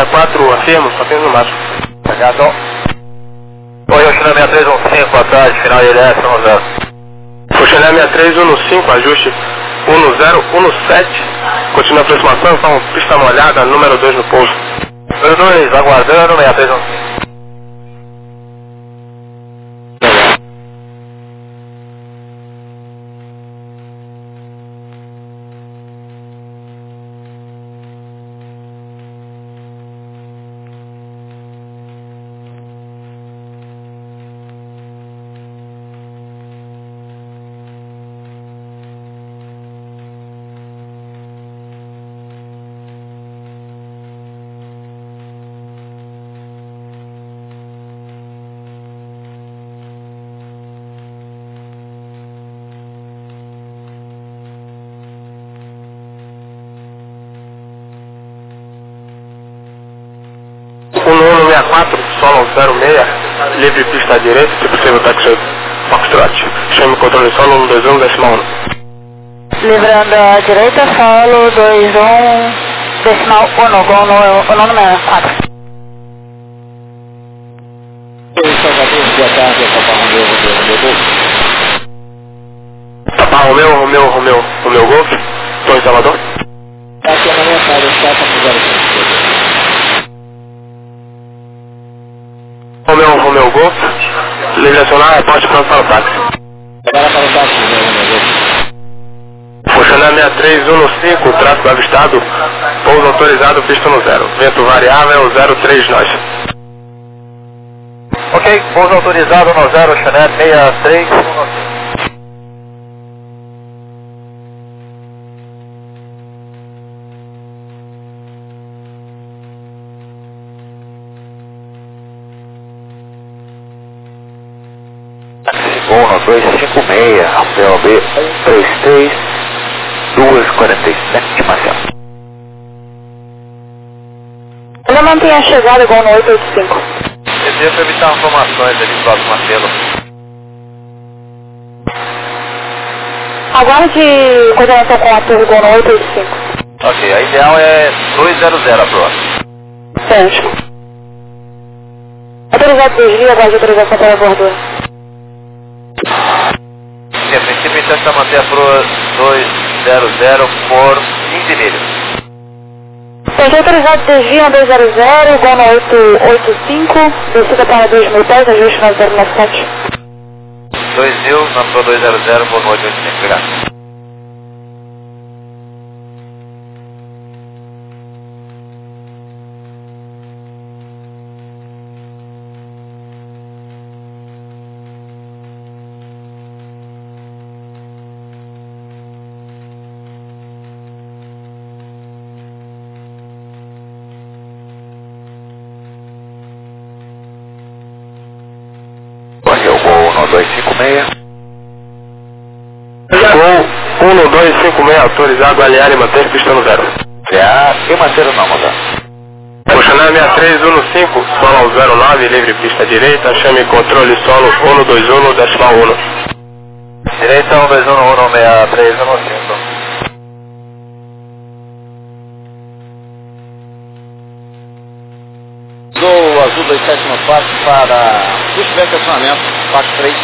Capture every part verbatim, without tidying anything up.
sessenta e quatro, afirmo, só tem no máximo. Obrigado. Oi, Oxané seis três um cinco, atrás, final de I D S, um zero. Oxané seis três um cinco, ajuste um zero um sete, continua a aproximação, então pista molhada, número dois no pouso. Número dois, aguardando, seis três um cinco. um um seis quatro, solo zero seis, livre pista à direita, se possível táxi Foxtrot. Chame o controle solo um dois um, decimal um. Livrando à direita, solo dois um, decimal um, com o nome é quatro. Boa tarde, Papa Romeu, Romeu, Romeu, Romeu Golf, Tom Salvador. Aqui é na minha casa, está com Romeu, Romeu Golf, livre acionar, aposte pronto para o táxi. Agora para o táxi, Oxané seis três um cinco, tráfego avistado, pouso autorizado, pista no zero. Vento variável, zero três nós. Ok, pouso autorizado no zero, Oxané seis três um cinco. um dois cinco seis, P O B um três três, dois quarenta e sete, Marcelo. Ainda mantém a chegada igual no oito oito cinco. Esse é para evitar informações ali do lado do Marcelo. Aguarde coordenação com a torre igual no oito oito cinco. Ok, a ideal é dois zero zero a prova. Certo. Autorizado desvio, aguarde autorização para a bordura. Sim, a princípio então está manter a proa dois zero zero por quinze milhas. Seja autorizado desvio dois zero zero, igual no oito oito cinco, descida para dois mil pés, ajuste no zero nove sete. dois mil na proa dois zero zero por oito oito cinco, obrigado. um dois cinco seis. Gol um dois cinco seis, autorizado, alinhar e manter pista no zero. Já, e manter não, mandar. Oxané seis três um cinco, solo zero nove, livre pista direita, chame controle solo um dois um, decimal um. Direita um dois um, um seis três um cinco. Do Azul dois sete no quatro para se tiver estacionamento, quatro três.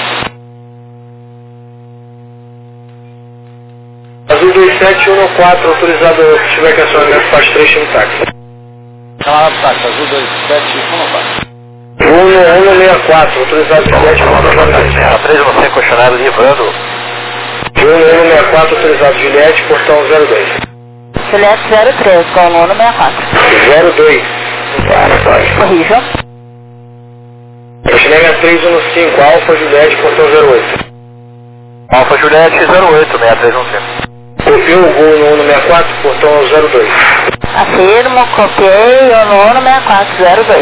Azul dois sete um quatro, autorizado se tiver estacionamento, faz três no táxi. Chamada do táxi, Azul dois sete um quatro. um um seis quatro, autorizado se tiver estacionamento. três um cinco, questionário livrando. um um seis quatro, autorizado Juliette, portão zero dois. Juliette zero três, com o nono seis quatro. zero dois. Corrija. Oxané seis três um cinco, Alfa Juliette, portão zero oito. Alfa Juliette zero oito, seis três um cinco. Copiou o gol no um seis quatro, portão zero dois. Afirmo, copiei o nono seis quatro zero dois.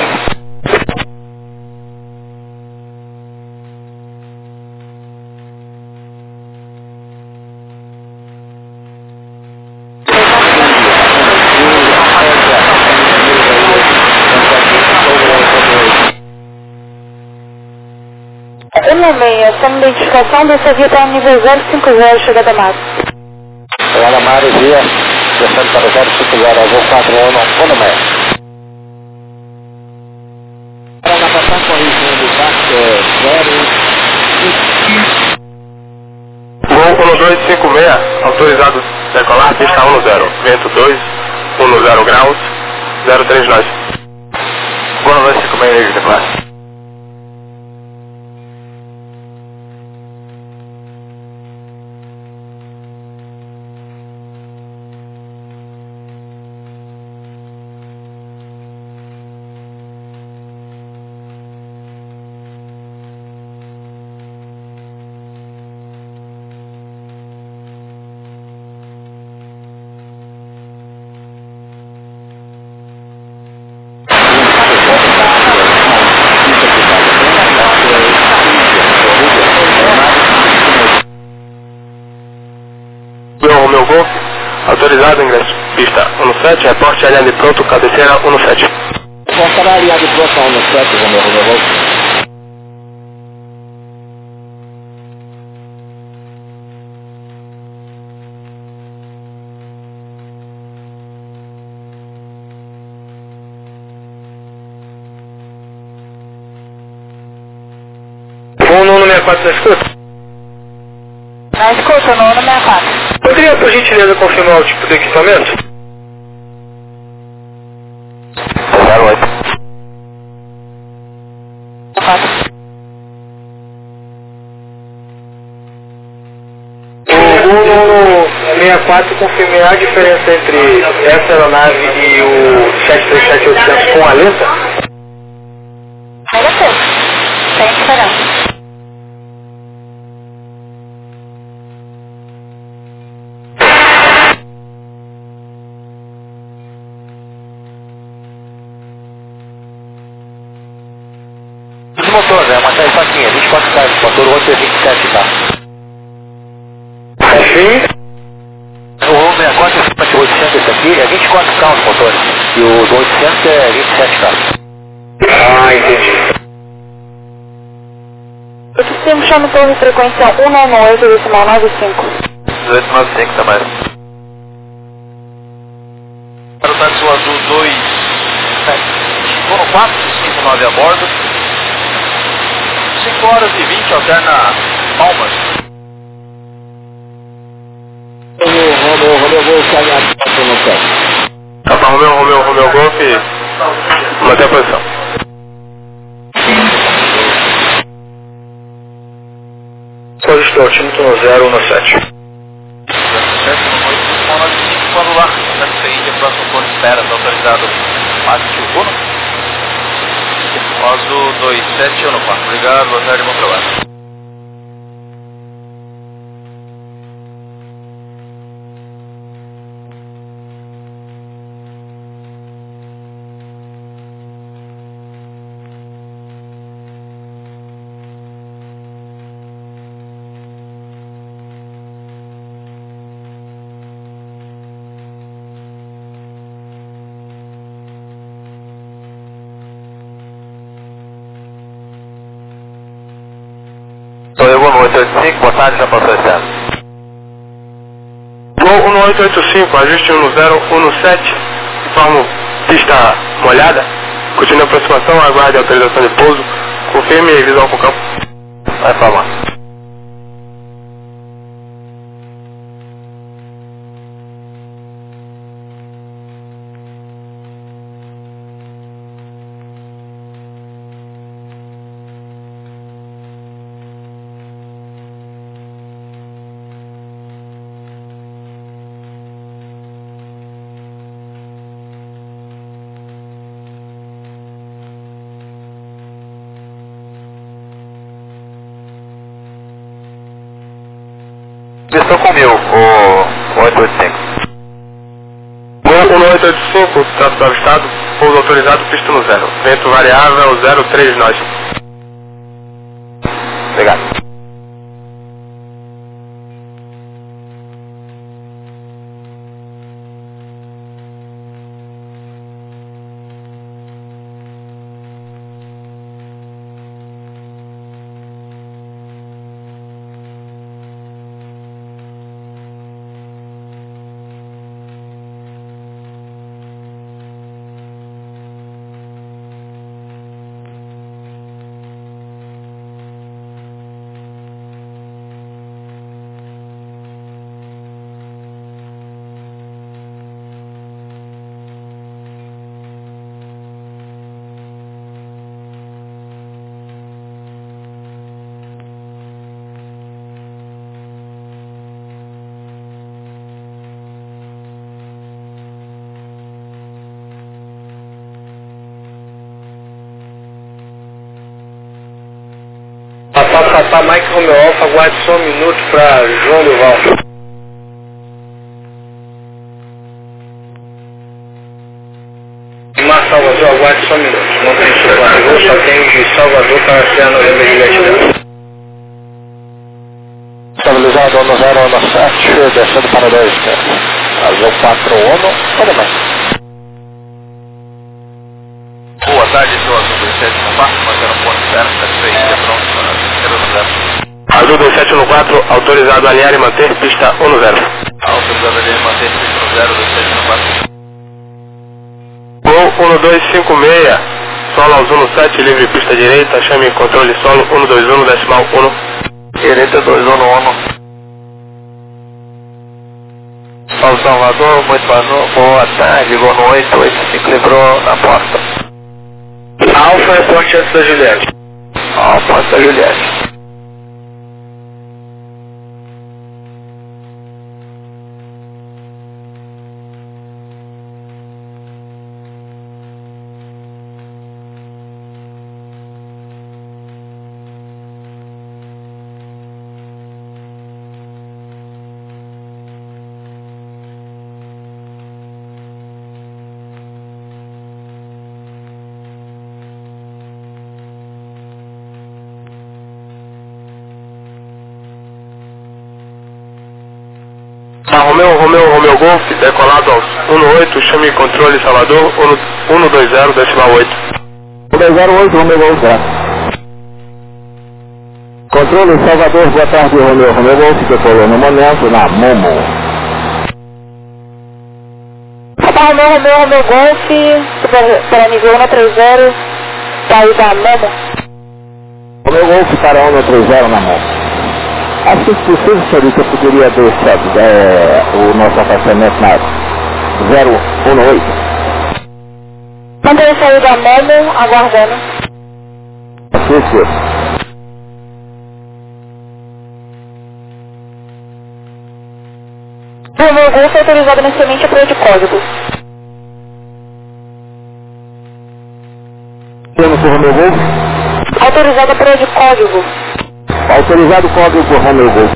Um meia, essa identificação dessa via está no nível zero cinco zero, chegada a mar. Chegada a mar, via, descendo para zero cinco zero, voo quatro um, um meia. vento dois, um zero graus, zero três nós. Boa noite, cinco seis de classe. Romeu Golf, autorizado ingresso, pista um sete, reporte aliado pronto, cabeceira um sete. Passará aliado pronto um sete, Romeu Romeu Golf. um um sessenta e quatro na escuta? Na escuta, no sessenta e quatro. Poderia, por gentileza, confirmar o tipo de equipamento? zero oito. O um sessenta e quatro, confirmei a diferença entre essa aeronave e o sete três sete oitocentos com a aleta? Ainda tem. Tem diferença. Os motores, é uma série faquinha, vinte e quatro K, motor oito vinte e sete K. Sim. O sessenta e quatro é oitocentos esse aqui, é vinte e quatro K os motores. E o do oitocentos é vinte e sete K. Ah, entendi. O sistema chama torre de frequência um nove oito, decimal nove cinco. dezoito nove cinco também. Para o táxi azul dois sete, Fono quatro cinco nove a bordo. cinco horas e vinte, alterna Palmas. Romeu, Romeu, vou caminhar para o sete. Tá para Romeu, Romeu, Romeu Golf, manter a posição. Pois estou, time zero um sete. Quando lá, na seguinte, o próximo ponto espera, está autorizado. Mate o Bono. Azul dois sete um quatro. Obrigado, boa tarde, bom trabalho. Oi, boa noite, oito cinco, boa tarde, já passou esse ano. Gol um oito oito cinco, ajuste um zero um sete, informo pista molhada, continue a aproximação, aguarde a autorização de pouso, confirme e visual com o campo. Vai falar. Estou com o meu, o oito oito cinco. Gol um oito oito cinco, trato do estado, pouso autorizado, pista no zero. Vento variável zero três nós. Obrigado. Papa Mike Romeo Alfa, aguarde só um minuto para João Duval. Mar Salvador, aguarde só um minuto. Não tem Salvador, só tem de Salvador para Serra Novembro de Gratidão. Estabilizado no zero um sete, descendo para dois, azul quatro um, olha mais. Boa tarde, seu Azul dois sete um quatro, mantendo o ponto zero, satisfeito, pronto para a zero. Azul dois sete um quatro, autorizado a alinhar e manter pista um zero. Autorizado a alinhar e manter pista um zero, dois sete um quatro. Gol um dois cinco seis, solo azul no sete, livre pista direita, chame controle solo um dois um, decimal um. Direita dois um um. São Salvador, muito boa, boa tarde, gol no oito, oito cinco livrou na porta. Alfa, reporte antes da Juliette. Alfa antes da Juliette. Tá, Romeu, Romeu, Romeu Golf, decolado aos um oito, chame controle Salvador, um dois zero, decimal oito. um dois zero oito, Romeu Golf, controle Salvador, boa tarde, Romeu, Romeu Golf, decolou no momento na Momo. Papa Romeu, Romeu, Romeu Golf, para nível um três zero, sair da Momo. Romeu Golf para um três zero na Momo. Acho que se possível, senhorita, eu poderia deixar é, o nosso afastamento na zero um oito. Mantenha sair da Momo, aguardando. Sim, senhor. Romeu Golf é autorizado na semente a prova de código. Temos o Romeu Golf? Autorizado a prova de código. Autorizado o código por Romeu Golf.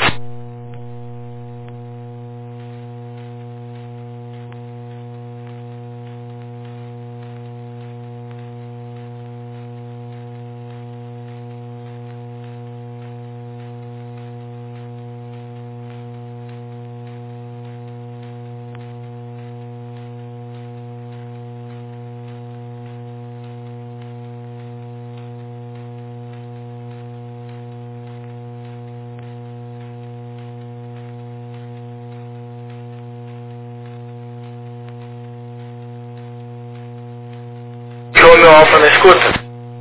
Romeu Alfa na escuta.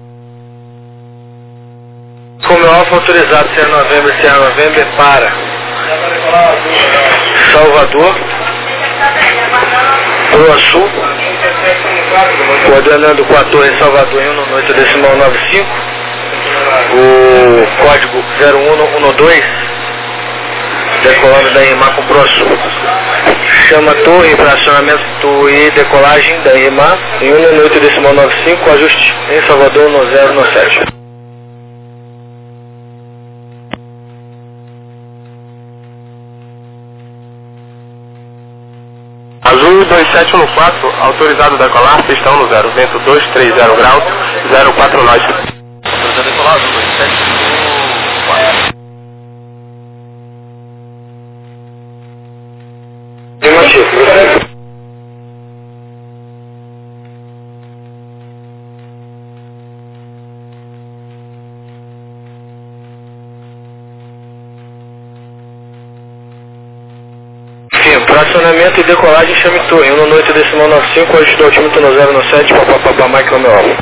Romeu Alfa autorizado, Serra Novembro, Serra Novembro para Salvador, Rua Sul, coordenando com a Torre Salvador em um oito decimal nove cinco, o código zero um um dois, decolando da I M A com próximo. Chama torre para acionamento e decolagem da I M A em um oito decimal nove cinco, ajuste em Salvador no zero no sete. Azul dois sete um quatro, autorizado a decolar, pista um no zero, vento dois três zero graus, zero quatro nós. Autorizado a decolar, Azul dois sete um quatro. Afirmativo. Sim, para acionamento e decolagem chame torre, um oito decimal nove cinco, ajuste do altímetro no zero no sete, papapá, Mike Romeo Alfa.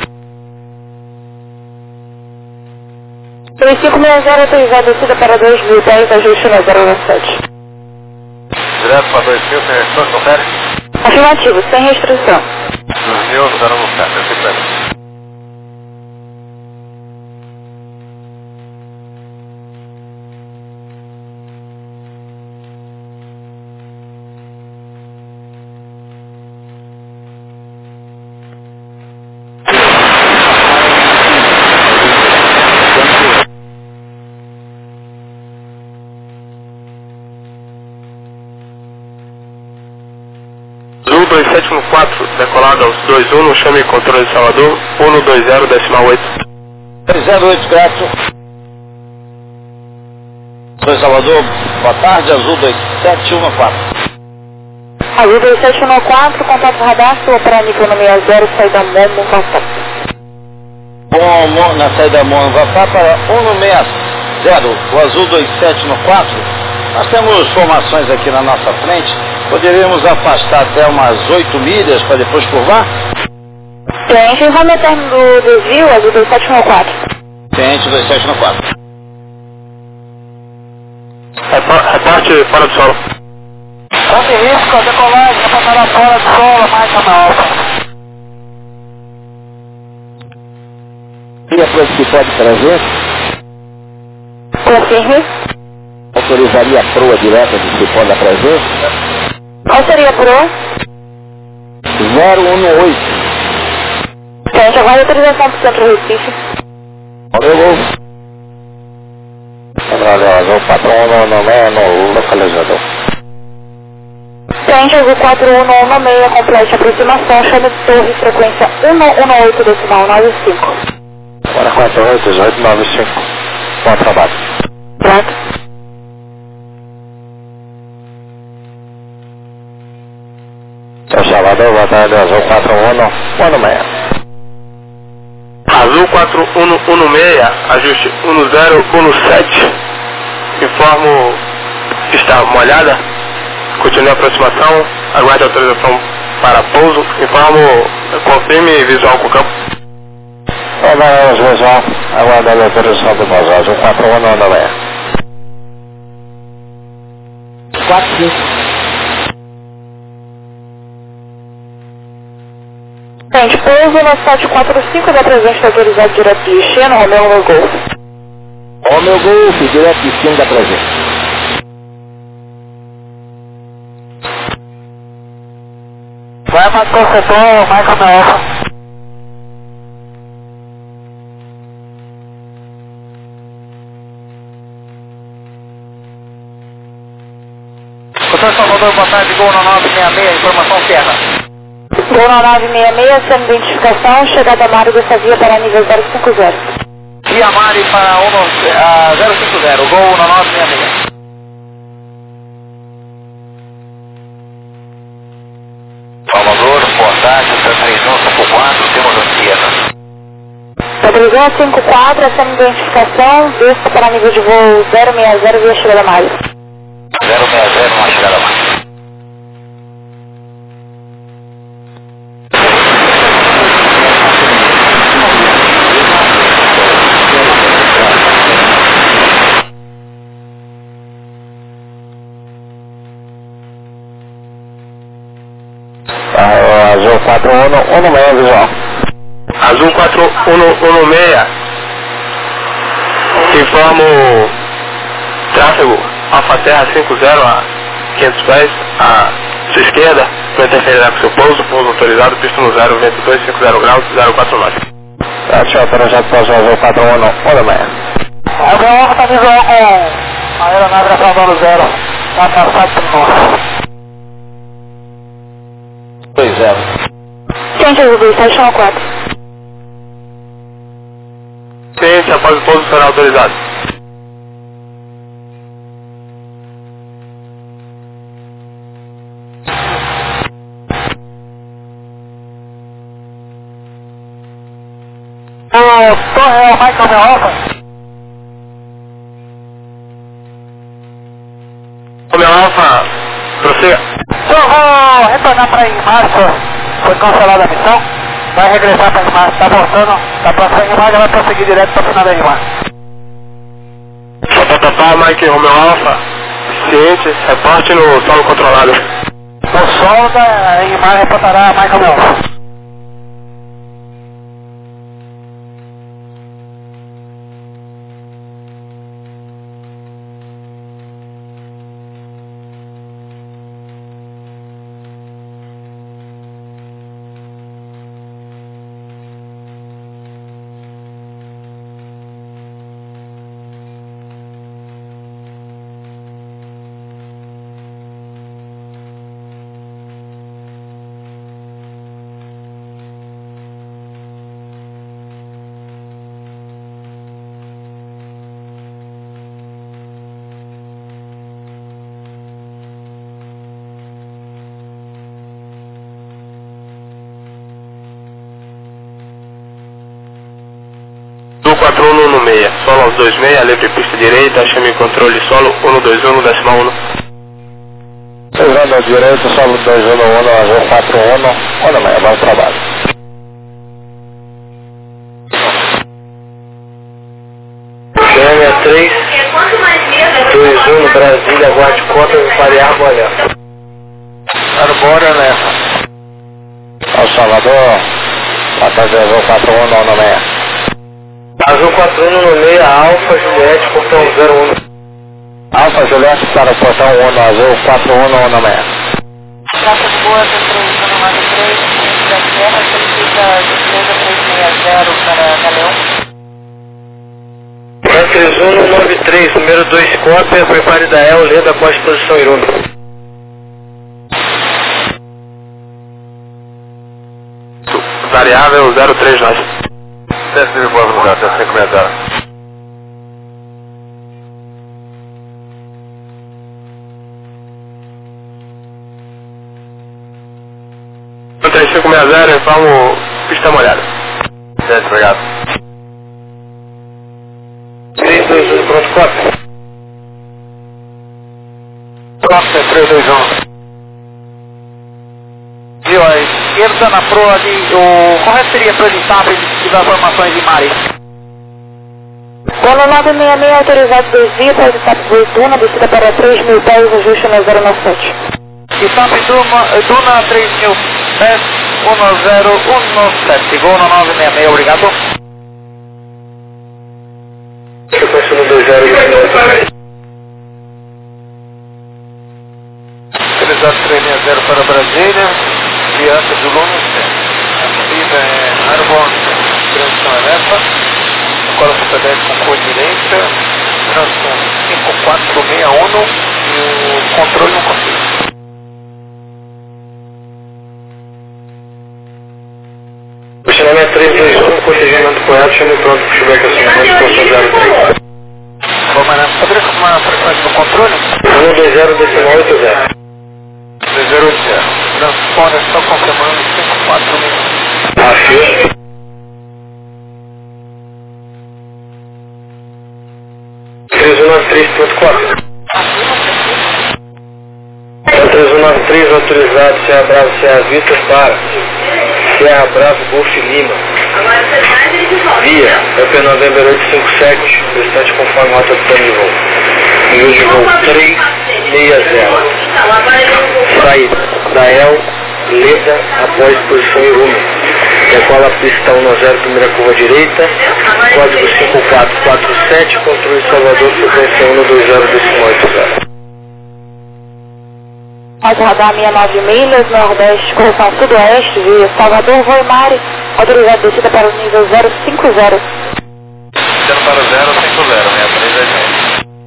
três cinco seis zero, autorizado descida para dois mil e dez, ajuste no zero no sete. Direto para dois mil, sem restrição, confere? Afirmativo, sem restrição. dois mil, zero no sete, perfeito. dois sete um quatro, decolado aos dois um, chame controle de Salvador, um dois zero, decimal oito. dois zero oito, grato. Sou Salvador, boa tarde, Azul dois sete um quatro. Azul dois sete um quatro, contato radar, sua para nível número zero, saída Momo, Vatá. Momo, na saída Momo, Vatá para um seis zero, o Azul dois sete um quatro. Nós temos formações aqui na nossa frente, poderíamos afastar até umas oito milhas para depois curvar? Cliente, informe o término do desvio, Azul dois sete um quatro. Cliente dois sete um quatro. Reparte fora do solo. Ponte risco, decolagem, reportará fora do solo, mais uma alfa. E a proa pode trazer? Confirme. Autorizaria a proa direta de Cipó da Prazer? Qual seria a proa? zero um oito. Cliente, aguarde autorização para o Centro Recife. Valeu. Azul quatro um um seis no localizador. Cliente, Azul quatro um um seis, complete aproximação, chame de torre, frequência um um oito, decimal nove cinco. um quatro oito, dezoito nove cinco. Bom trabalho. Pronto. São Salvador, boa tarde, Azul quatro um um seis. Azul quatro um um seis, ajuste um zero um sete. Informo que está molhada. Continue a aproximação. Aguarde autorização para pouso. Informo, confirme visual com o campo. Vamos visual. Aguarde a autorização do pouso. Azul quatro um um seis. quatro cinco. Cliente, pouso no sete quatro cinco, da presente autorizado direto de Ixê, no Romeu no Golf. Ó meu Golf, direto de cima da presente. Vai mais concetor, mais uma alfa. Controle Salvador, boa tarde, Gol na nove seis seis, informação Serra. Gol na nove seis seis, sem identificação, chegada a Mário dessa via para nível zero cinco zero. Via Mari para uh, zero cinco zero, Gol na nove seis seis. Salvador, boa tarde, três um cinco quatro, temos Anchieta. três um cinco quatro, sem identificação, desce para nível de voo zero seis zero via chegada a Mário. zero seis zero, uma chegada mais. Azul quatro um um seis, visual. Azul quatro um um seis. Informo tráfego Alfa Terra cinco zero a quinhentos pés à sua esquerda. Não interferirá com seu pouso. Pouso autorizado, pista no zero, vento dois cinco zero graus, zero quatro nove. Tchau, projeto para Azul quatro um um seis. A minha alfa está visual com a aeronave atrasando zero. Está passado por nós. dois zero. Cliente, Azul dois sete um quatro. Ciência, após o pouso será autorizado. O Torre é o Michael Meu Alfa. O meu Alfa, prossiga. Eu vou retornar para Imarço. Foi cancelada a missão. Vai regressar para Imarço. Está voltando. Está passando em Imarço. Vai prosseguir direto para o final da Imarço. Papapá, Mike Romeo Alfa. Ciente, reporte no solo controlado. O solo da Imarço reportará Michael Meu Alfa. um um seis, solo aos dois seis, livre pista direita, chame controle solo um dois um, décima um. Usando direito, solo dois um um, azul quatro um, um seis, bom trabalho. Chame três, dois um, Brasília, aguarde conta, parear, olhar. Arbora, né? El Salvador, Fantasia Azul quatro um nove seis. Azul quatro um nove seis, Alfa Juliette, portão zero um. Alfa Juliette para o portão um Azul quatro um nove seis. Praça de Boa, três um nove três, da Terra, solicita empresa três seis zero para Galeão. três um nove três, número dois, cópia, prepare da El, lenda após posição Irume. Variável zero três nove. Desce de boa velocidade, desce sem comentário. um três cinco seis zero, informo pista molhada. Desce, obrigado. três dois um, pronto, cópia. Próximo é três dois um. Viu, a esquerda na proa ali, o correto seria transitável e das formações de Mari. Bola nove seis seis, autorizado desvio para etapa Duna, descida para três mil pés, ajuste no zero nove sete. Etapa Duna, Duna três mil pés, um zero um sete, gol no nove seis seis, obrigado. Sequência no dois zero dois. Autorizado três seis zero para Brasília. Viança do Luna, a subida é Arbon, transição eleva, cola P dez com cor direita, transição cinco quatro seis um e o controle não consigo. Posicionamento três dois um, cortegimento correto, chame pronto para chuveiro acionamento, posição zero três. Vamos lá, poderia confirmar a frequência do controle? um dois zero, decimal oito zero. dois zero oito zero. Transponder só confirmando cinco quatro seis. Afio. três um nove três ponto quatro. três um nove três autorizado, Serra Bravo, Serra Vitor para Serra Bravo, Golf Lima. Via, E P November oito cinco sete, restante conforme rota do plano de voo. Nível de voo três seis zero. Saída da El, Leda, após posição Irume. Decola a pista um zero, primeira curva direita, código cinco quatro quatro sete, controle Salvador, frequência um dois zero, decimal oito zero. Pode rodar minha nove milhas, Nordeste, correção Sudoeste, via Salvador, Voimari, autorizado descida para o nível zero cinco zero. Descendo para zero cinco zero, meia três zero.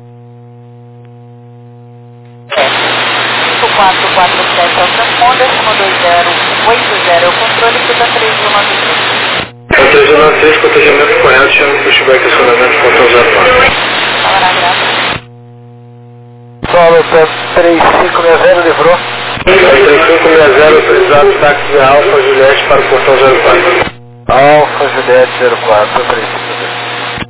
cinco quatro quatro sete é o transponder, um dois zero oito zero é o controle, fica três um nove três. três um nove três, protegimento correto, chama para o chuveiro acionamento, ponto zero nove. Palavra graça. Solo três cinco seis zero, livrou. três cinco seis zero, autorizado, táxi Alfa Juliette para o portão zero quatro. Alfa Juliette zero quatro, três cinco seis zero.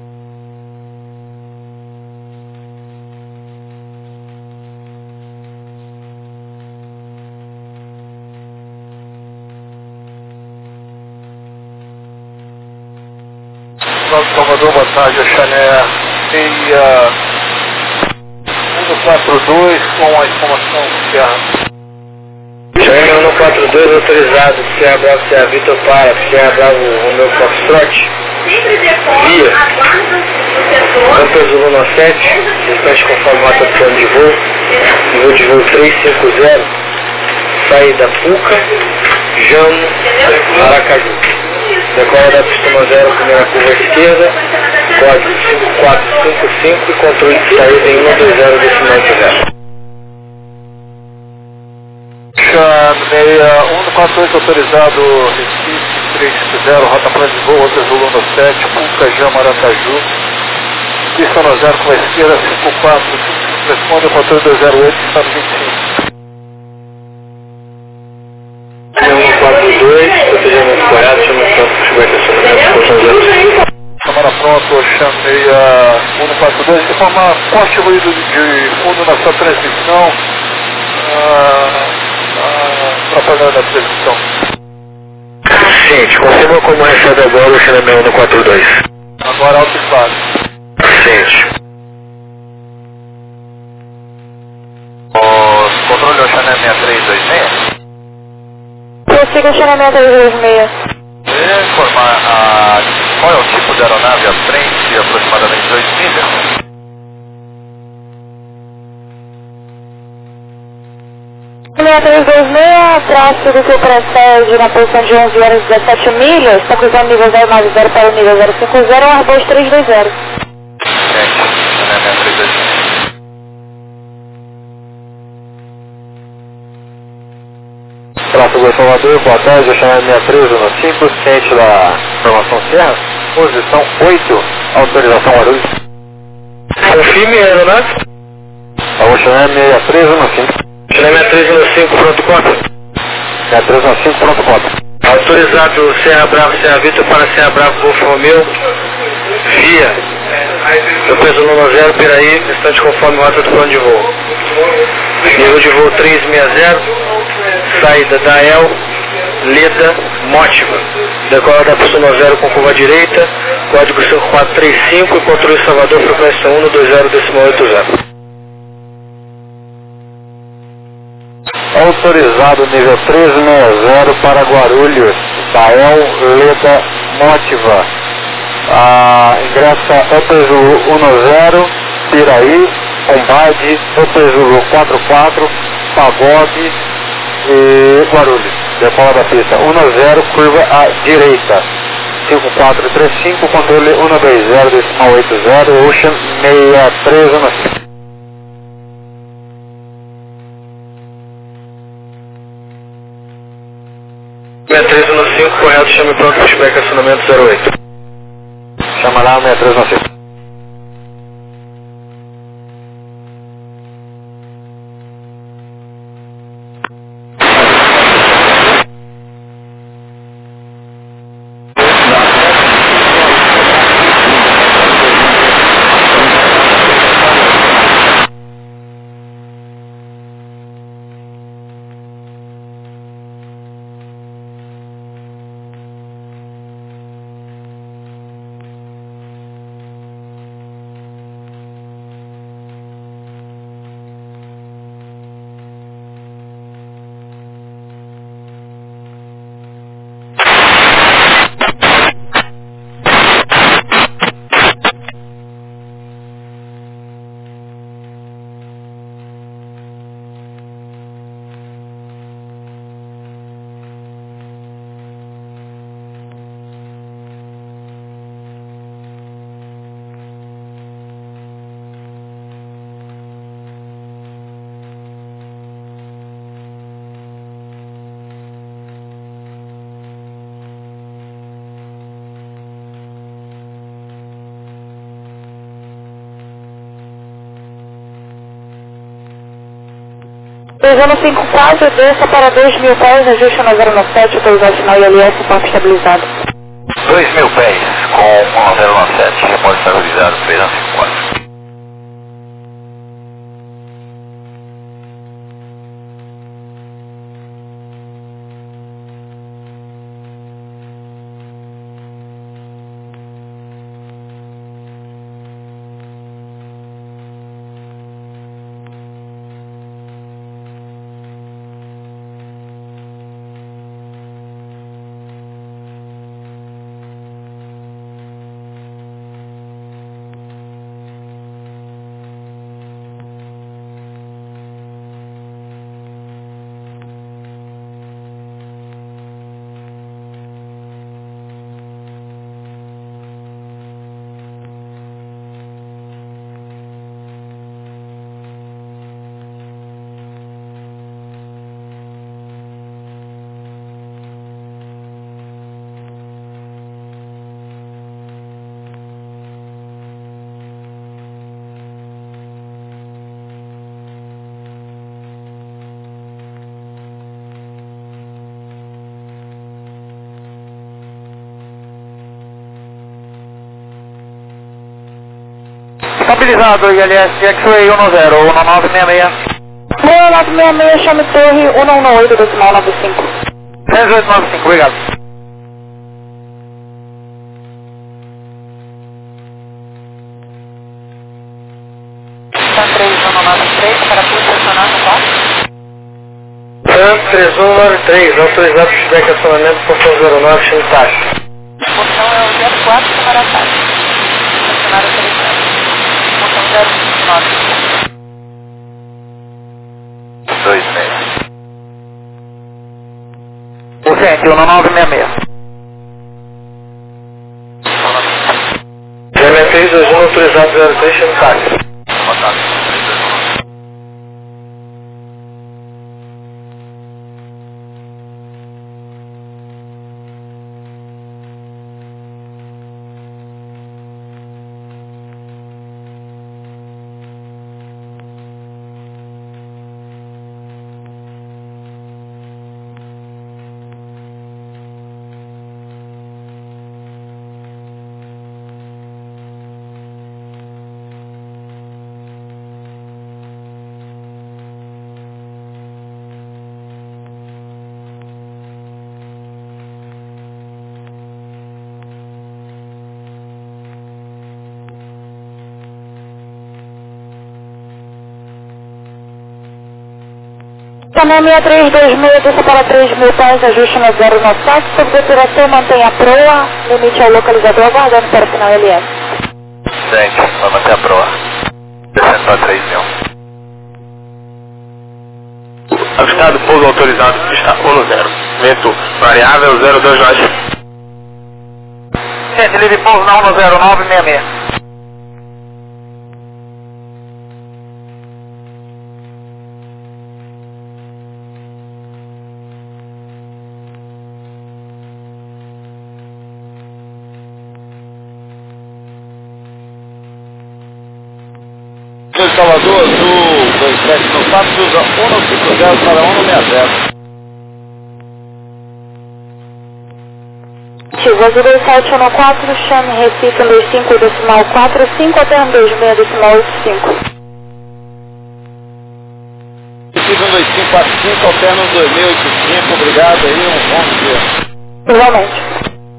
Salvador, boa tarde, a Chané meia um quatro dois com a informação Serra. Chané um quatro dois autorizado, Serra Bravo, Serra Vitor para Serra Bravo, Romeu Foxtrot. Via Campos do Luna sete, distante conforme rota do plano de voo, nível de voo três cinco zero, saída Puca, Jamo, Aracaju. Decola da pista zero, primeira curva esquerda, código cinco quatro cinco cinco e controle de saída em um dois zero, decimal oito zero. Chameia um quatro oito autorizado, Recife três cinco zero, rota plano de voo, outro Zulu sete, Puca, Jama, Aracaju. Pista no zero com a esquerda, cinco quatro cinco, responde o controle dois zero oito, está no vinte e cinco. um quatro dois, protegimento correto, chama o campo de chuveiro acionamento, portão zero cinco. Para pronto, Ocean seis um quatro dois, de forma forte ruído de fundo na sua transmissão, ah, ah, atrapalhando a transmissão. Ciente, confirma como recebe agora o Ocean seis um quatro dois. Agora alto e claro. Ciente. O controle Ocean seis três dois seis. Prossiga o Ocean seis três dois seis. Poderia informar a, qual é o tipo de aeronave à frente, aproximadamente dois milhas? seis três dois seis, traço do que precede na posição de onze horas e dezessete milhas, está cruzando nível zero nove zero para o nível zero cinco zero, Airbus três dois zero. Gente, Ocean seis três dois seis. Tráfego de Salvador, boa tarde, Ocean seis três um cinco, ciente da formação Serra, posição oito, autorização Guarulhos. Confirme a aeronave. A Ocean seis três um cinco. Ocean seis três um cinco, pronto quatro. seis três um cinco, pronto quatro. Autorizado Serra Bravo, Serra Vitor para Serra Bravo, Golfo Romeu, via, eu peso Lula zero, Piraí, restante conforme rota do plano de voo. Nível de voo trezentos e sessenta, saída da El, Leda, Mótiva, decola da Pistona zero com curva direita, código cinco quatro três cinco e controle Salvador, frequência um dois zero decimal oito zero. Autorizado nível trezentos e sessenta para Guarulhos, Dael, Leda, Mótiva. Ah, ingressa Upper Zulu dez, Piraí, Combade, Upper Zulu quarenta e quatro, Pagode e Guarulhos. Decola da pista dez, curva à direita. cinco quatro três cinco, controle um dois zero decimal oito zero, Ocean seis três um cinco. seis três um cinco, correto, chame pronto, pushback, acionamento zero oito. Chama lá seis três um cinco. Pegando cinco quatro, desça para dois mil pés, ajuste na zero nove sete, autorizar sinal I L S, corpo estabilizado. dois mil pés com zero nove sete, repórter estabilizado três nove cinco quatro. Utilizado I L S X-Ray um zero, um nove seis seis. um nove seis seis, chame torre um um oito, decimal nove cinco. três oito nove cinco, obrigado. São três um nove três, para posicionamento, tá? Sam três um nove três, autorizado para feedback e acionamento, portão zero nove, chame taxa. O portão é o zero quatro, câmara taxa. Estacionário autorizado. Portão zero nove. dois seis. O Centro, um nove seis seis. G M três dois um, autorizado zero três, chame taxa. Também seis três dois seis, desça para três mil pés, ajuste no zero nove sete, sob depuração, mantenha a proa, limite ao localizador, aguardando para o final L S. Gente, vai manter a proa. Descendo para três mil. Avistado, pouso autorizado, pista um zero. Vento variável zero dois nove. Centro, livre pouso na um zero nove seis seis. Salvador, Sul, dois sete no quatro, usa um cinco zero para um seis zero. Ativo, azul dois sete um quatro, chame Recife um dois cinco, decimal quatro cinco, até um dois seis, decimal oito cinco. Recife um dois cinco quatro cinco, alterno um dois seis oito cinco, obrigado aí, um bom dia. Igualmente.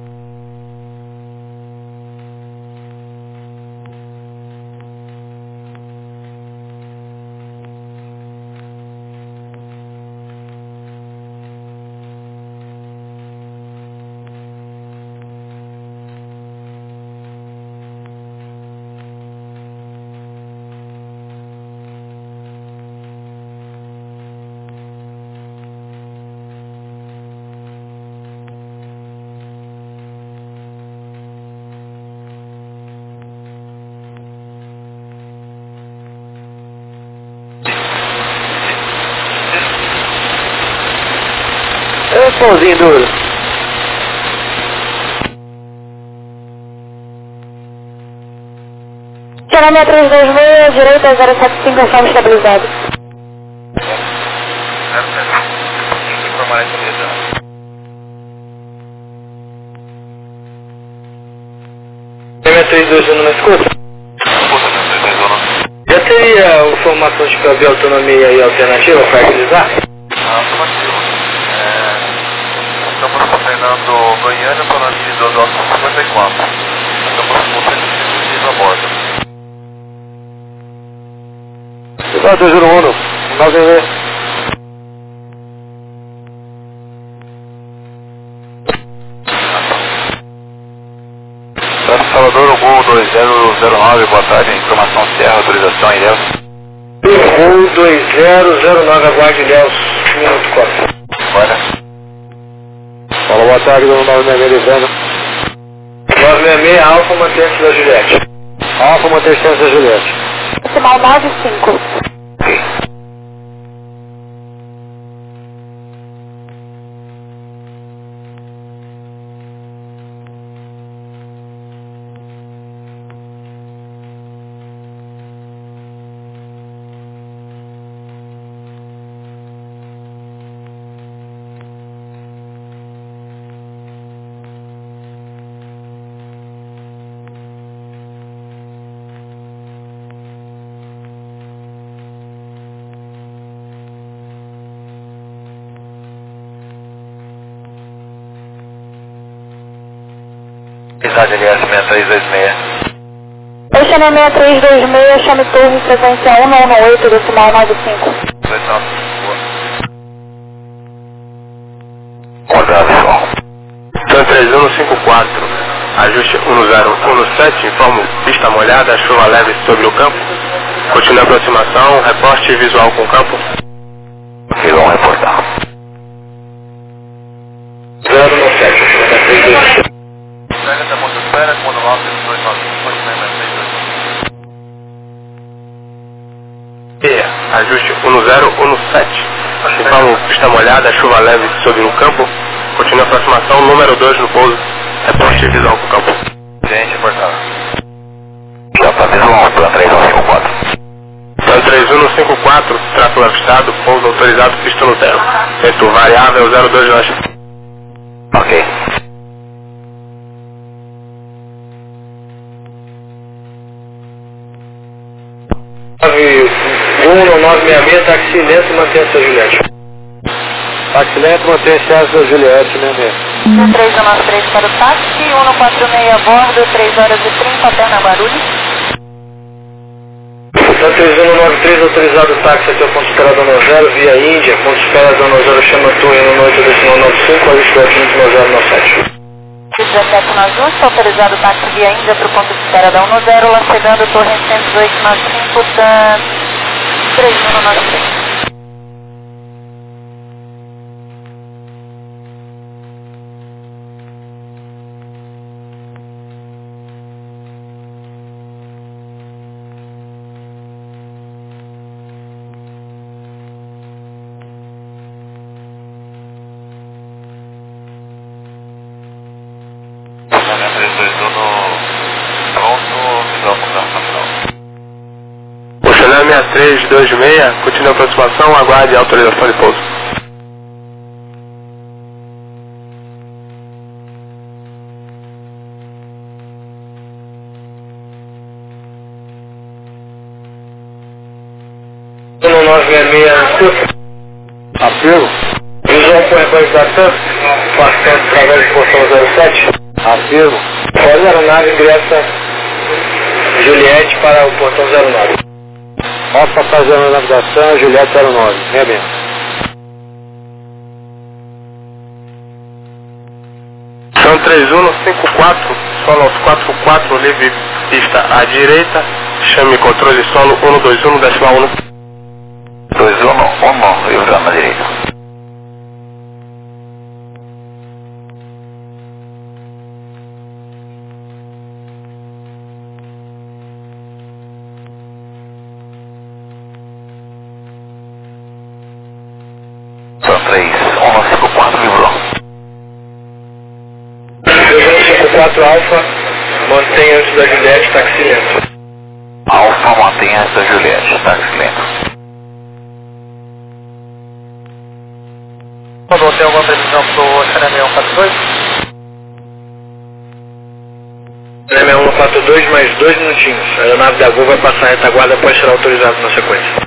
É o pãozinho duro. Chame seis três dois seis, direita zero sete cinco, chame estabilizado. G M três dois um não me escuta? Já teria informação de câmbio, autonomia e alternativa para utilizar? Afirmativo. Estamos treinando Goiânia para a linha do Doc cinquenta e quatro. Estamos com cento e cinco dias a bordo. Igual dois zero um, nove seis. Salvador, o Gol dois zero zero nove, boa tarde, informação Serra, autorização Ilhéus. Gol dois zero zero nove, aguarde Ilhéus, minuto quatro. Bora. Fala, boa tarde, do nove seis seis, Livano. nove seis seis, Alfa, mantém-se da Juliette. Alfa, mantém-se da Juliette. Decimal nove cinco. Mensagem L S seis três dois seis. Esse é seis três dois seis, chame torre, frequência um um oito, decimal nove cinco. Então três um cinco quatro, ajuste um zero um sete, informo pista molhada, chuva leve sobre o campo. Continue a aproximação, reporte visual com o campo. Vão reportar. zero um sete, chuva três dois seis. Pega essa motosfera, comando alto, dois nove cinco, continue mais seis dois. E, ajuste um zero um sete, informo pista molhada, chuva leve sobre o campo. Continue a aproximação, número dois no pouso, reporte visual com o campo. Gente, reportado. Já tá visual, plan três um cinco quatro. Plan três um cinco quatro, tráfego avistado, pouso autorizado, pista no zero. Vento variável zero dois lancha. Ok. um nove seis seis, táxi lento, mantenha sua Juliette. Táxi lento, mantenha sua Juliette, né, né? três um nove três para o táxi, um quatro seis a bordo, três horas e trinta, perna Guarulhos. Então três um nove três, autorizado o táxi até o ponto de espera Dona Zero, via Índia, ponto de espera Dona Zero, chama torre no oito decimal nove cinco, ajuste o quinze zero nove sete. dezessete no ajuste, autorizado o táxi via Índia para o ponto de espera da um zero, lá chegando torre cento e oito nove cinco, três um nove três. três dois um no... Pronto, visual com campo nacional. O Chanel seis três dois seis, continue a aproximação, aguarde a autorização de pouso. um nove seis seis, Apelo? visual com rebanho da TAM, passando através do portão zero sete. Apelo? Pode aeronave ingressa Juliette para o portão zero nove. Alfa fazendo a navegação, Juliette zero nove, é mesmo. São três um cinco quatro, solo aos quatro quatro, livre pista à direita, chame controle solo um dois um, decimal um. dois um um, livre na direita. três um cinco quatro, livrou. três um cinco quatro Alfa, mantenha antes da Juliette, táxi lento. Alfa, mantenha essa Juliette, táxi lento. Quando tem alguma previsão pro Chanel seis um quatro dois? Chanel seis um quatro dois, mais dois minutinhos. A aeronave da Gol vai passar a retaguarda após ser autorizado na sequência.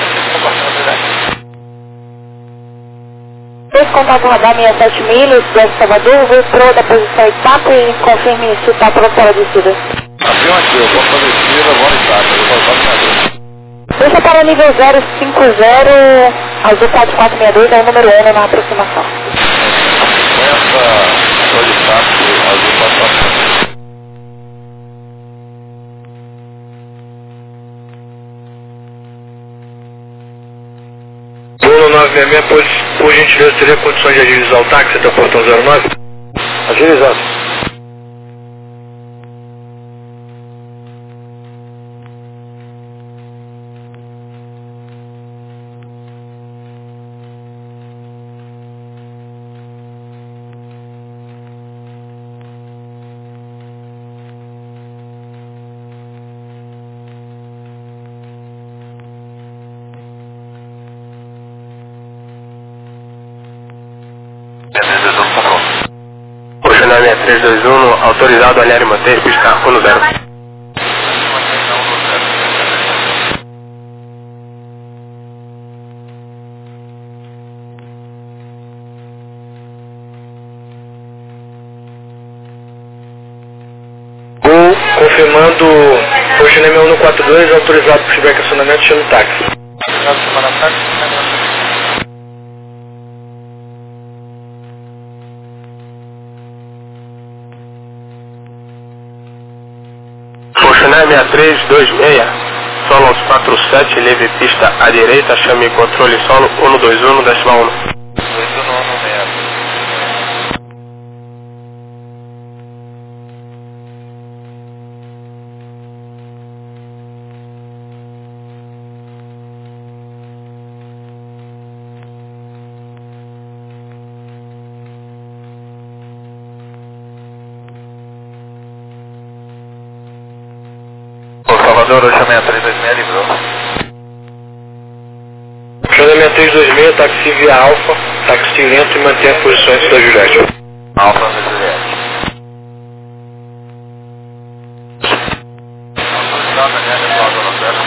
Esse contato radar sessenta e sete milhas, Cidade de Salvador, voo pro da posição etapa e confirme se está pronto para a descida. Avião aqui, eu vou fazer descida, vou no táxi, eu vou fazer Deixa para o nível zero cinco zero, azul quatro quatro seis dois, é o número um na aproximação. Essa foi de táxi, azul quatro quatro. um nove seis seis, por, por gentileza, teria condições de agilizar o táxi até o portão zero nove? Agilizado. O Chanel seis três dois um, autorizado a alinhar e manter pista um zero. Confirmando o Xeneme um quatro dois, autorizado por feedback acionamento, chama o táxi. Xeneme seis três dois seis, solo onze quatro sete, leve pista à direita, chame controle solo um dois um, décima um. Salvador, Oxa seis três dois seis, livrou. Xeneme seis três dois seis, táxi via Alfa, táxi lento e mantém a posição antes da Juliette. Alfa da Juliette. Autorizado, né, pessoal, da Roberta.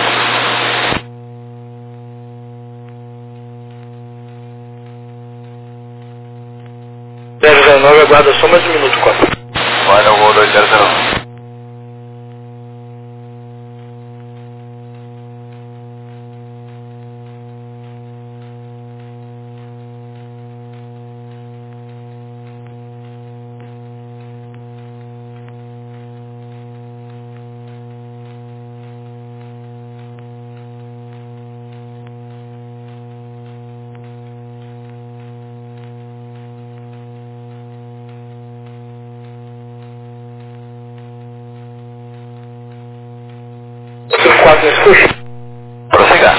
zero zero nove, aguarda só mais um minuto, Copa. Vai no voo dois zero zero um. quatro, escuta. Prossiga.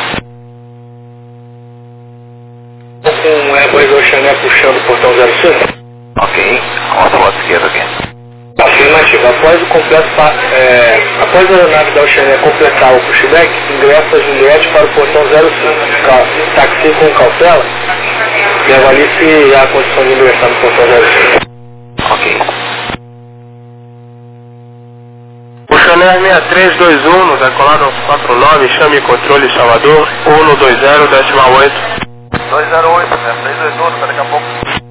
Com um Airbus Oceané puxando o portão zero cinco. Ok, com a sua esquerda aqui. Afirmativo. Após o completo, é, após a aeronave da Oceané completar o pushback, ingressa a Juliette para o portão zero cinco. Táxi com cautela e avalie se há condição de ingressar no portão zero cinco. Ok. Xeneme seis três dois um, decolado onze quatro nove, chame controle Salvador um dois zero, décima oito. dois zero oito, né? seis dois um, daqui a pouco.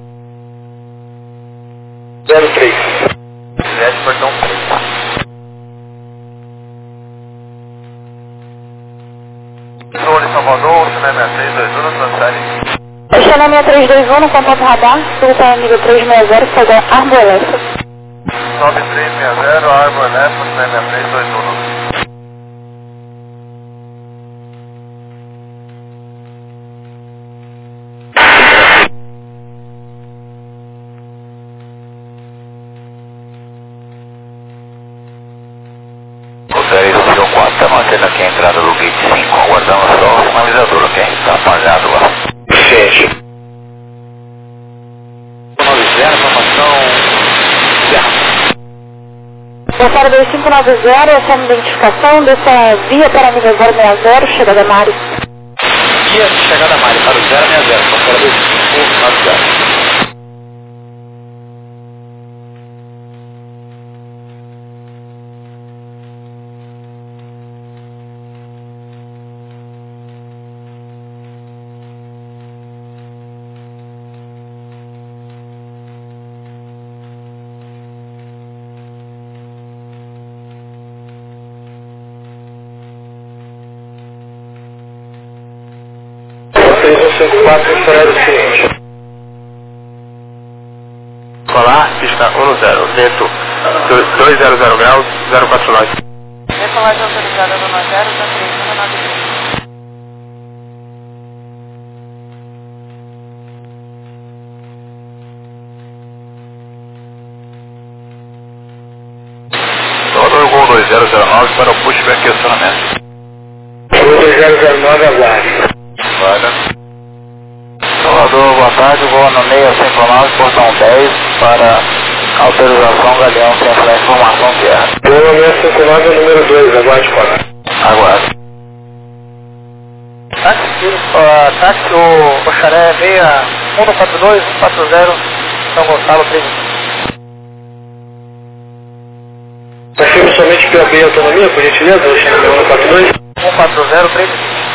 zero três. Juliette, portão três. Controle Salvador, Xeneme seis três dois um, transfere. Xeneme três dois um, no contato radar, sul amigo três seis zero, chegou Arboleta. nove três seis zero, Arbor Left, Xeneme seis dois um. quatro, está mantendo aqui a entrada do gate cinco, aguardando só o sinalizador, ok? Está apagado lá. Fecha. Motor dois cinco nove zero, essa é a identificação dessa via para nível zero seis zero, chegada Mari. Via chegada Mari para o zero seis zero, motor dois cinco nove zero. três um cinco quatro, esperar o seguinte. Olá, pista um zero, vento dois zero zero graus, zero quatro nove. Decolagem autorizada no nove zero, três um nove três. Salvador Gol dois zero zero nove para o pushback acionamento. Gol dois zero zero nove, aguarde. Vaga. Salvador, boa tarde, vou no meio cinco nove, portão dez, para autorização Galeão, centro da informação terra. Vou no meio cinco nove, número dois, aguarde quatro. Aguarde. Táxi, uh, táxi, o Oxaré meia um quatro dois, um quatro zero, São Gonçalo, três. Confirme somente P A B e autonomia, por gentileza, Oxaneme um quatro dois. um quatro zero, três.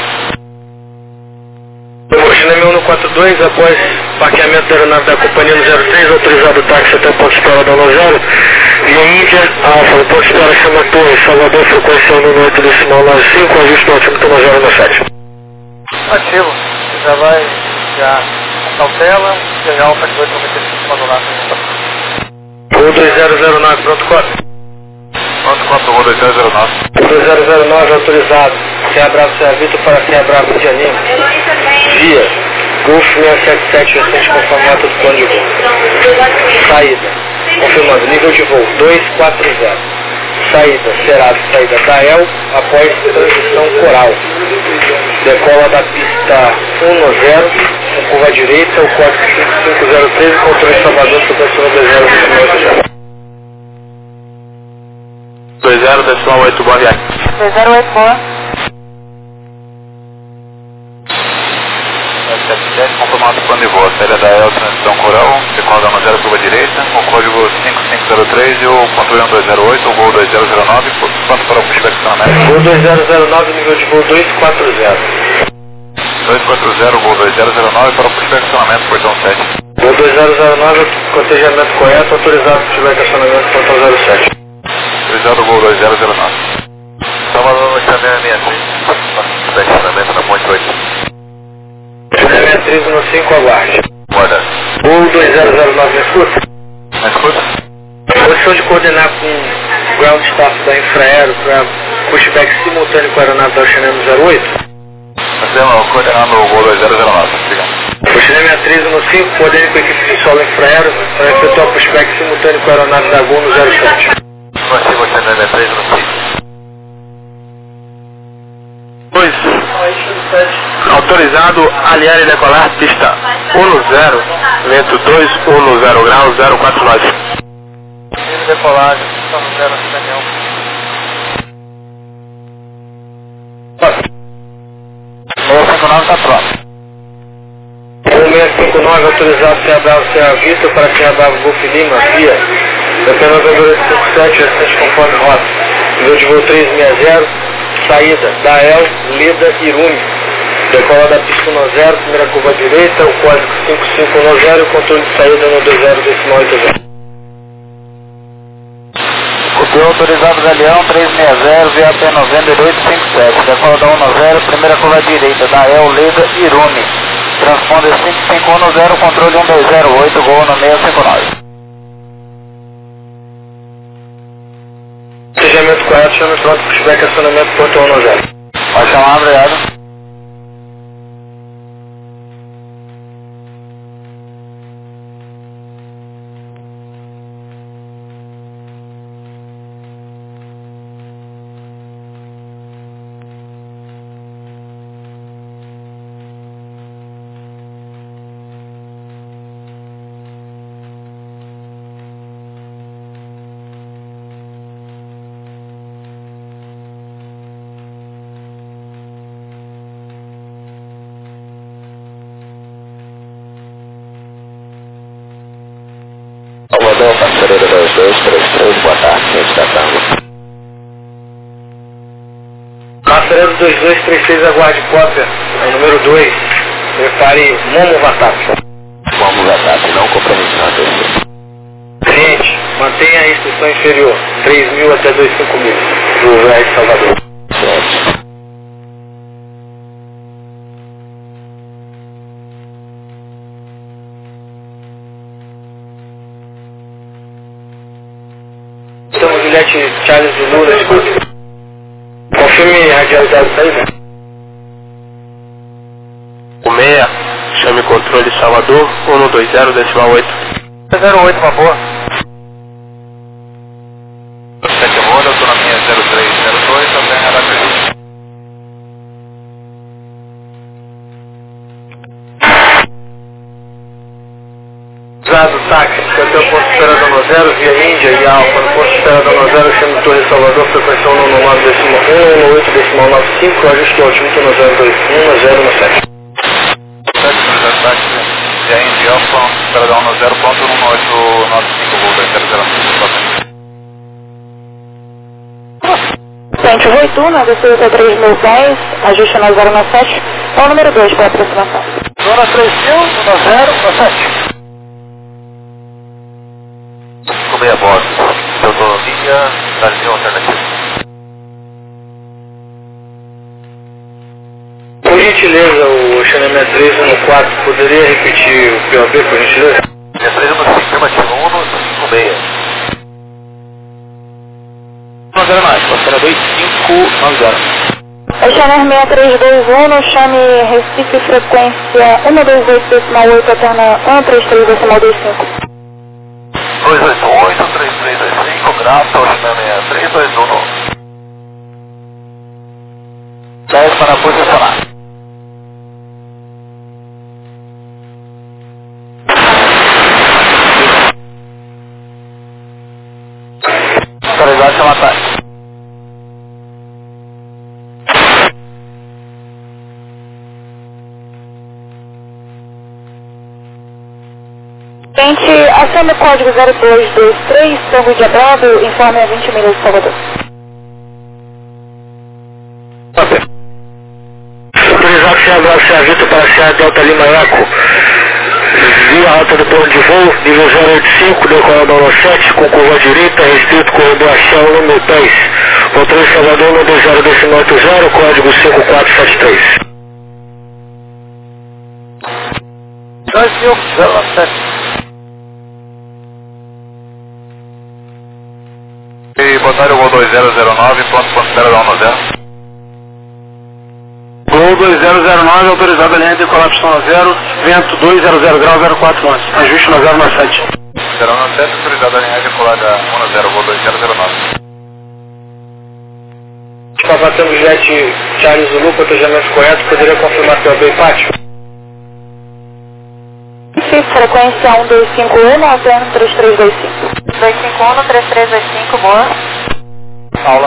Oxaneme um quatro dois, após parqueamento da aeronave da companhia no zero três, autorizado o táxi até o ponto de escala da zero, Via Índia, Alfa, ponto de espera chama Torre, Salvador, frequência no oito decimal nove cinco, ajuste no altimetro zero nove sete. Ativo. Já vai, já cautela, já alfa de oito noventa e cinco modular. um dois zero zero nove, pronto, quatro. Pronto, quatro, um dois zero zero nove. um dois zero zero nove, autorizado. Serra Bravo, Serra Vitor para Serra Bravo de Anima. Via, Golf seiscentos e setenta e sete, recente conforme método do plano de voo. Saída. Confirmando, nível de voo dois quatro zero. Saída, será saída da E L após transição coral. Decola da pista um zero, com curva direita, o código cinco cinco zero três, controle de Salvador, supersonização dois zero oito zero. dois zero decimal oito, boa viagem. dois zero oito, boa. sete sete, confirmado o plano de voo. Saída da E L, transição coral, decola da zero, curva direita, o código cinco cinco zero três e o controle um dois zero oito, o voo dois zero zero nove, pronto para o pushback estacionamento. Voo dois zero zero nove, nível de voo dois quatro zero. dois quatro zero, voo dois zero zero nove para o pushback estacionamento, portão sete. Voo dois zero zero nove, cotejamento correto, autorizado para pushback estacionamento, portão zero sete. Autorizado, voo dois zero zero nove. Salvador, no Xavier sessenta e seis. Pushback estacionamento na ponte oito. Xavier três no cinco, aguarde. Guarda. Voo dois zero zero nove, me escuta? Me escuta? Posição de coordenar com ground staff da Infraero para pushback simultâneo com a aeronave da Oceanam zero oito. Nós temos coordenando o voo dois zero zero nove. Obrigado. Oceanam sessenta e três no cinco, coordene com a equipe de solo Infraero para efetuar pushback simultâneo com a aeronave da Gol no zero sete. Consigo Oceanam sessenta e três no cinco. dois. Autorizado alinhar e decolar pista um zero, vento dois um zero graus zero quatro nove. Nível de decolagem, estamos zero no caminhão. seiscentos e cinquenta e nove está pronto. um seiscentos e cinquenta e nove, autorizado Serra Bravo, Serra Vitor para Serra Bravo, Golf Lima, via Defenda Novembro cinquenta e sete, restante conforme rota. Nível de voo trezentos e sessenta, saída da E L, Lida, Irune. Decola da pista um zero, primeira curva direita, o código cinco cinco um zero, controle de saída no dois zero decimal oito zero. Copiou autorizado Galeão trezentos e sessenta, V A P Novembro oito cinco sete. Decola da um zero, primeira curva direita, da E L, Lida, Irune. Transponder cinco cinco um zero, controle um dois zero oito, gol no seiscentos e cinquenta e nove. Planejamento correto, chame pronto, pushback, acionamento, portão um zero. Pode chamar, obrigado. Salvador, Passareira dois dois três três, boa tarde, quem está dando? Passareira dois dois três seis, aguarde cópia, é o número dois, prepare Momo Vatap. Vamos Vatap, não comprometendo a descer. Cliente, mantenha a instrução inferior, três mil até vinte e cinco mil, do V R Salvador. Frente. Estamos Juliette Charles do Lula, escuta. Confirme a radialidade da saída. O seis, chame controle Salvador um dois zero decimal oito. zero oito, uma boa. sete roda, autonomia zero três zero dois, até Aracaju. Usado táxi, até o ponto de espera da Nozero, via Índia e Alfa, no ponto de espera da Nozero, chame Torre Salvador, frequência um nove decimal um, um oito decimal nove cinco, ajuste o altímetro no zero dois um zero sete. sete, táxi, via Índia e Alfa, espera da um zero ponto um oito nove cinco, voo dois zero zero nove. Frente Voituna, descida três mil dez, ajuste no zero sete, é o número dois para a aproximação. Zona três mil, um zero sete. Com meia borda, eu tô Brasil alternativo. Por gentileza, o Xanamé três um quatro, poderia repetir o P O B, por gentileza? três um cinco, afirmativo, um um cinco seis. um zero mais, Pastora dois cinco nove zero. Xaner seis três dois um, no chame Recife, frequência um dois oito decimal oito, alterna um três três decimal dois cinco. dois oito oito, três três dois cinco, grato ao Xaner seis três dois um. dez para posicionar. Autorizado chama ataque. Gente, acione o código zero dois dois três, São de Bravo, informe a vinte milhas de Salvador. Autorizado C A Bravo C A Vitor para C A Delta Lima Eco. Via alta do plano de voo, nível zero oito cinco, decolado ao sete, com curva direita, restrito corredor Axel número dez. Controle Salvador um dois zero decimal oito zero, código cinco quatro sete três. dois cinco zero sete. E botaram o Gol dois zero zero nove, pronto, considera da um zero. Gol dois zero zero nove, autorizado a linha de colapso zero, vento dois zero zero grau zero quatro onze, ajuste na zero nove sete. zero nove sete, autorizado a linha de colada um zero, Gol dois zero zero nove. Papa Tango Jet Charles Zulu, protegimento correto, poderia confirmar que é o B Pátio? Frequência um dois cinco um, alterno três três dois cinco. dois cinco um, três três dois cinco, boa. Aula.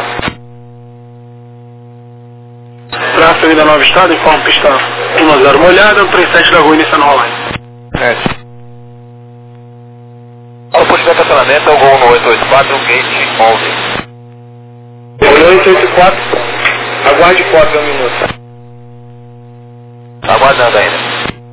Tráfego da Nova Estrada, informa pista um zero molhada, um três sete da rua iniciando Rolline. É. Ao posto de estacionamento é o Gol no oito oito quatro, gate onze. oito oito quatro, aguarde quatro um minuto. Aguardando ainda.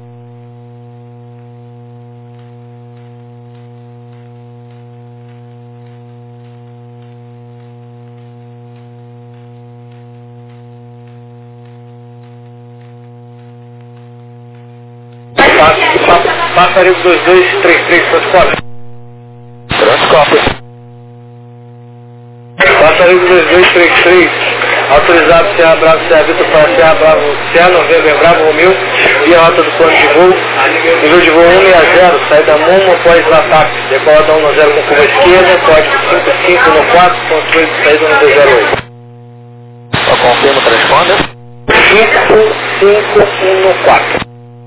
Passarinho dois dois três três, Transcópio. Transcópio. Passarinho dois dois três três, autorizado C A Bravo C A Vitor para C A Bravo C A Novembro Bravo Romeu, via rota do plano de voo, nível de voo um seis zero, saída Momo após ataque, decolada um zero com curva esquerda, código cinco cinco um quatro, controle de saída no dois zero oito. Só confirma o transponder. cinco cinco um quatro.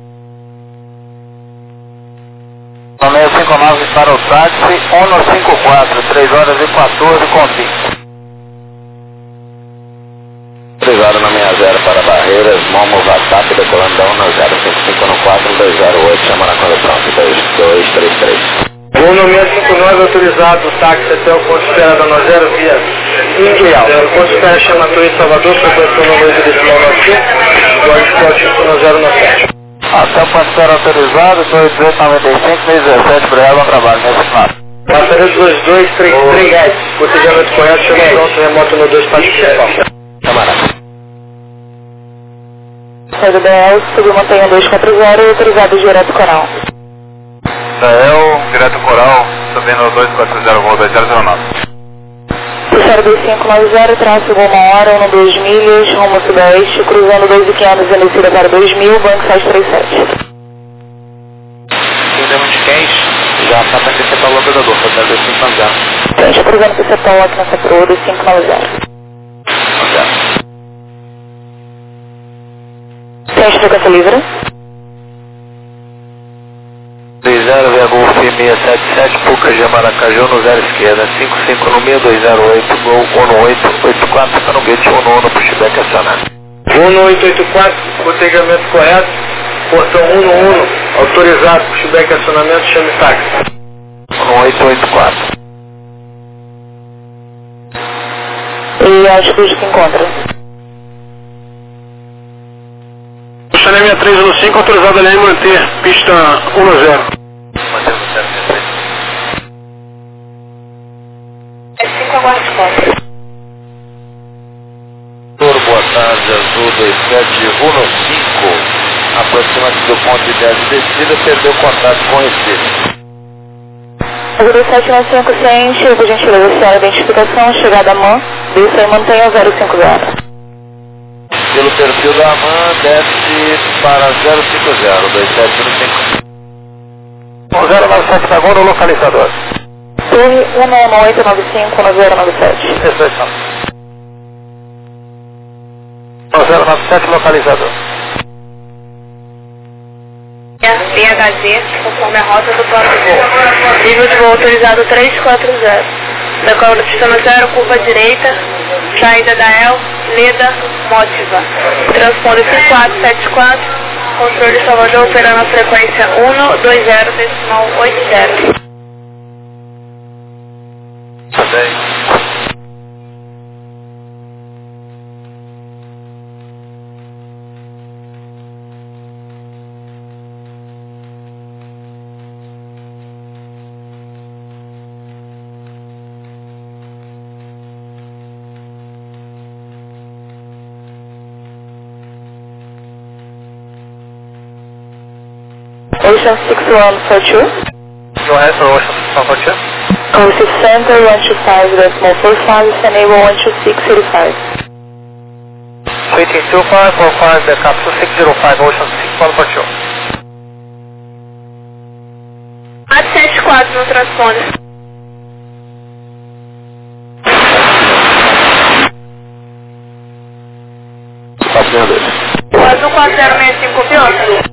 seis cinco nove para o táxi, um cinco quatro, três horas e quatorze com cinco. três horas na meia zero para Barreiras, Momo WhatsApp, decolando da um zero cinco cinco um quatro, dois zero oito, chama na quando pronto, dois dois três três. Voo no seis cinco nove autorizado, táxi até o ponto de espera da nove zero via Indial. O ponto de espera chama Torre Salvador, frequência no dois decimal nove cinco, código código um zero nove sete. Até o ponto de espera autorizado, dois oito nove cinco, dois dezessete, obrigado, bom trabalho, nesse final. Passarinho dois dois três três, procedimento correto, chama pronto, remoto no dois para principal. Camarada. Saída B L, subiu montanha dois quatro zero, autorizado direto coral. Dael, direto coral, subindo dois quatro zero, Gol dois zero zero nove. Puxaram dois cinco nove zero, tráfego uma hora, um dois milhas, rumo sudeste, cruzando dois mil e quinhentos, descida para dois mil, banco sete três sete. Fizemos de quem? Já está para descer para o locador, para dois cinco nove zero. Gente, cruzando para o setor aqui nessa proa, dois cinco nove zero. Gente, frequência livre. dois zero, via Golf seis sete sete, Puca de Maracaju no zero esquerda, cinco cinco no seis dois zero oito, Gol um oito oito quatro, está no gate um no pushback acionado. um no oito oito quatro, protegimento correto, portão um no um, autorizado, pushback acionamento, chame táxi. um oito oito quatro. E a altitude que encontra? Xané seis três um cinco, autorizado a linha manter, pista um zero. Mantemos o zero cinco Forte Costa. Boa tarde, Azul dois sete um cinco. Aproxima-se do ponto de dez de descida, perdeu contato com esse. Azul dois sete um cinco, ciente, por gentileza, oficial a identificação, chegada a M A N, desça e mantenha zero cinco zero. Pelo perfil da M A N, desce para zero cinco zero, dois sete um cinco. zero nove sete pegou no localizador. Torre um nove oito nove cinco um zero nove sete. Recepção. zero nove sete localizador. B H Z, conforme a rota do próprio voo. Nível de voo autorizado três quatro zero. Decola do sistema zero, curva direita, saída da E L, Leda, Motiva. Transponder cinco quatro sete quatro, controle Salvador operando a frequência um dois zero decimal oito zero. Ocean six one four two. Go ahead for Ocean six one four two. Concept Center one two five decimal four five, enable one two six eight five. Waiting two five four five, the capsule six zero five, Ocean six one four two. quatro sete quatro no transponder. O Azul quatro zero seis cinco, copiou?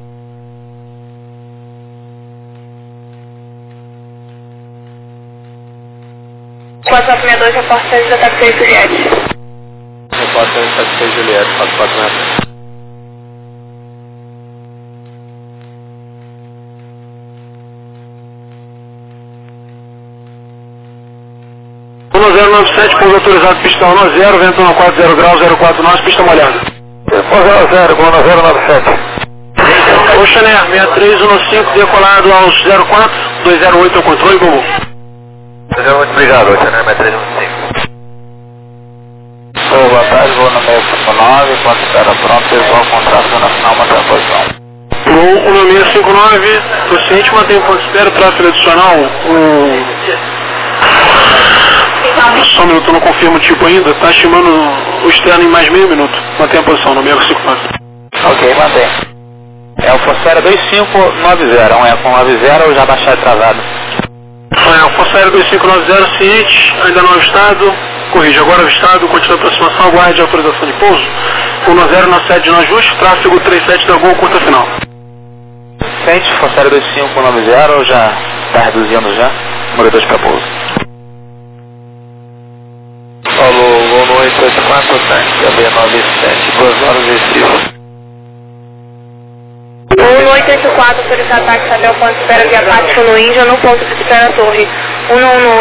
quatro quatro seis dois, reporte seis da Taxi Juliette. Reporte seis da Taxi Juliette, quatro quatro seis dois. um zero nove sete, pouso autorizado, pista um zero, vento um quatro zero graus, zero quatro nove, pista molhada. zero zero, um zero nove sete. Ocean Air seis três um cinco, decolado aos zero quatro, dois zero oito ao controle, Google. zero oito, obrigado, Ocean Air seis três um cinco. Oi, boa tarde, vou no meio cinco nove, quando espera pronto, igual contrato nacional, mantém a posição. Voo um seis cinco nove, paciente mantém o ponto de espera, tráfego adicional, um... Só um minuto, eu não confirmo o tipo ainda, tá estimando o externo em mais meio minuto. Mantém a posição, no meio cinco nove. Ok, mantém. É o Fossera dois cinco nove zero, um Eco nove zero ou já baixar travado? É, o Fossera dois cinco nove zero, ciente, ainda não avistado, corrige, agora avistado, continua a aproximação, aguarde a autorização de pouso. um zero nove sete no ajuste, tráfego trinta e sete da Gol, curta final. Ciente, Fossera dois cinco nove zero ou já está reduzindo já? Número dois para pouso. Falou, voo no oito oito quatro, táxi, A B nove sete, duas horas e cinco. um oito oito quatro, autorizado táxi até o ponto de espera via Pátio no Índia, no ponto de espera Torre um um